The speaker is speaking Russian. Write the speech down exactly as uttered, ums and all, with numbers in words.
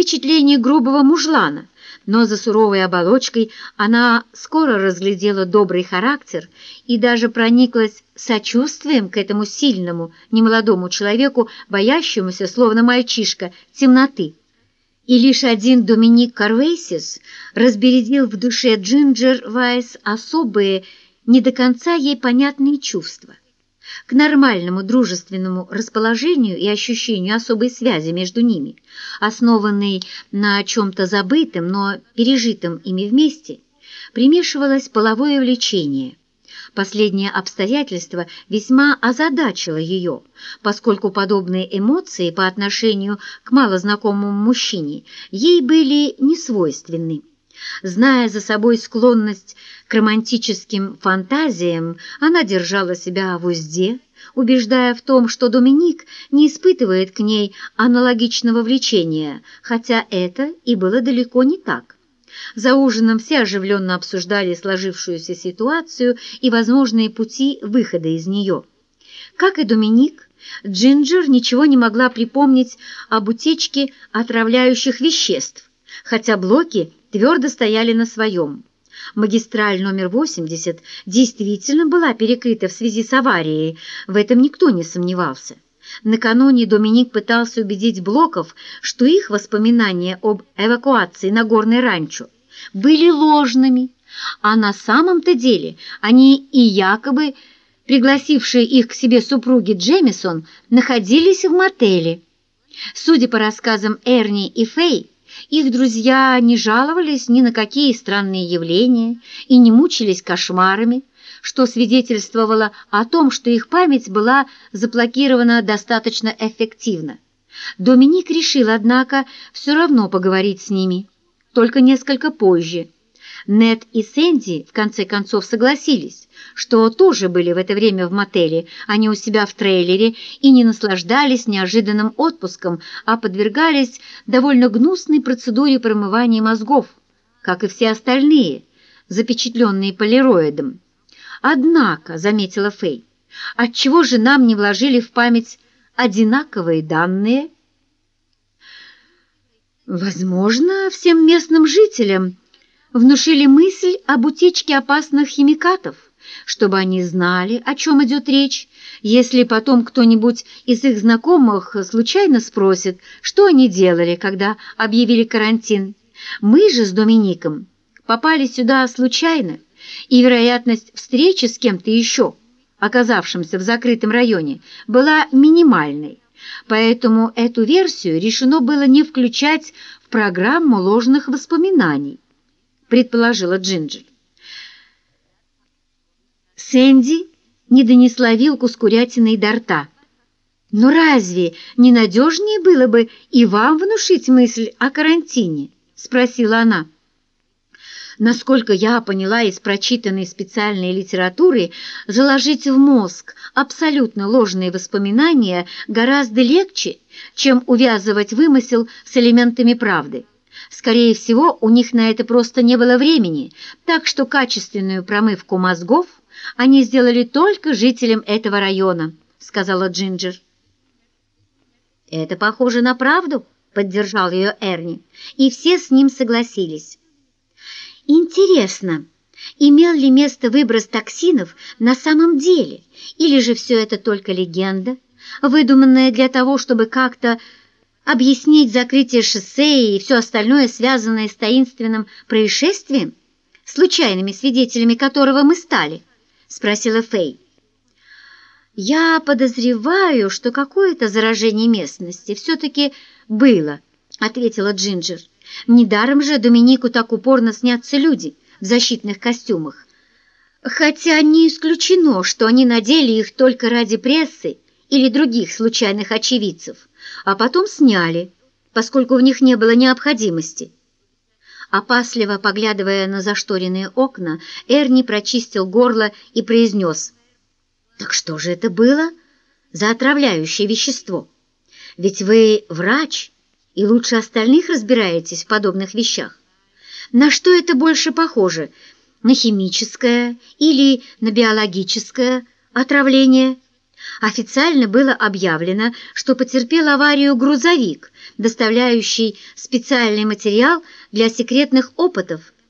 впечатление грубого мужлана, но за суровой оболочкой она скоро разглядела добрый характер и даже прониклась сочувствием к этому сильному, немолодому человеку, боящемуся, словно мальчишка, темноты. И лишь один Доминик Карвейсис разбередил в душе Джинджер Вайс особые, не до конца ей понятные чувства. К нормальному дружественному расположению и ощущению особой связи между ними, основанной на чем-то забытом, но пережитом ими вместе, примешивалось половое влечение. Последнее обстоятельство весьма озадачило ее, поскольку подобные эмоции по отношению к малознакомому мужчине ей были несвойственны. Зная за собой склонность к романтическим фантазиям, она держала себя в узде, убеждая в том, что Доминик не испытывает к ней аналогичного влечения, хотя это и было далеко не так. За ужином все оживленно обсуждали сложившуюся ситуацию и возможные пути выхода из нее. Как и Доминик, Джинджер ничего не могла припомнить об утечке отравляющих веществ, хотя блоки твердо стояли на своем. Магистраль номер восемьдесят действительно была перекрыта в связи с аварией, в этом никто не сомневался. Накануне Доминик пытался убедить Блоков, что их воспоминания об эвакуации на горное ранчо были ложными, а на самом-то деле они и якобы пригласившие их к себе супруги Джемисон находились в мотеле. Судя по рассказам Эрни и Фэй, их друзья не жаловались ни на какие странные явления и не мучились кошмарами, что свидетельствовало о том, что их память была заблокирована достаточно эффективно. Доминик решил, однако, все равно поговорить с ними, только несколько позже. Нед и Сэнди в конце концов согласились, что тоже были в это время в мотеле, а не у себя в трейлере, и не наслаждались неожиданным отпуском, а подвергались довольно гнусной процедуре промывания мозгов, как и все остальные, запечатленные полироидом. «Однако», — заметила Фэй, — «отчего же нам не вложили в память одинаковые данные?» «Возможно, всем местным жителям внушили мысль об утечке опасных химикатов, чтобы они знали, о чем идет речь, если потом кто-нибудь из их знакомых случайно спросит, что они делали, когда объявили карантин. Мы же с Домиником попали сюда случайно, и вероятность встречи с кем-то еще, оказавшимся в закрытом районе, была минимальной, поэтому эту версию решено было не включать в программу ложных воспоминаний, предположила Джинджер. Сэнди не донесла вилку с курятиной до рта. «Но разве не надежнее было бы и вам внушить мысль о карантине?» — спросила она. Насколько я поняла из прочитанной специальной литературы, заложить в мозг абсолютно ложные воспоминания гораздо легче, чем увязывать вымысел с элементами правды. Скорее всего, у них на это просто не было времени, так что качественную промывку мозгов они сделали только жителям этого района, сказала Джинджер. «Это похоже на правду», — поддержал ее Эрни, и все с ним согласились. «Интересно, имел ли место выброс токсинов на самом деле, или же все это только легенда, выдуманная для того, чтобы как-то объяснить закрытие шоссе и все остальное, связанное с таинственным происшествием, случайными свидетелями которого мы стали?» — спросила Фэй. «Я подозреваю, что какое-то заражение местности все-таки было», — ответила Джинджер. «Недаром же Доминику так упорно снятся люди в защитных костюмах. Хотя не исключено, что они надели их только ради прессы или других случайных очевидцев, а потом сняли, поскольку в них не было необходимости». Опасливо поглядывая на зашторенные окна, Эрни прочистил горло и произнес: «Так что же это было за отравляющее вещество? Ведь вы врач и лучше остальных разбираетесь в подобных вещах. На что это больше похоже? На химическое или на биологическое отравление? Официально было объявлено, что потерпел аварию грузовик, доставляющий специальный материал для секретных опытов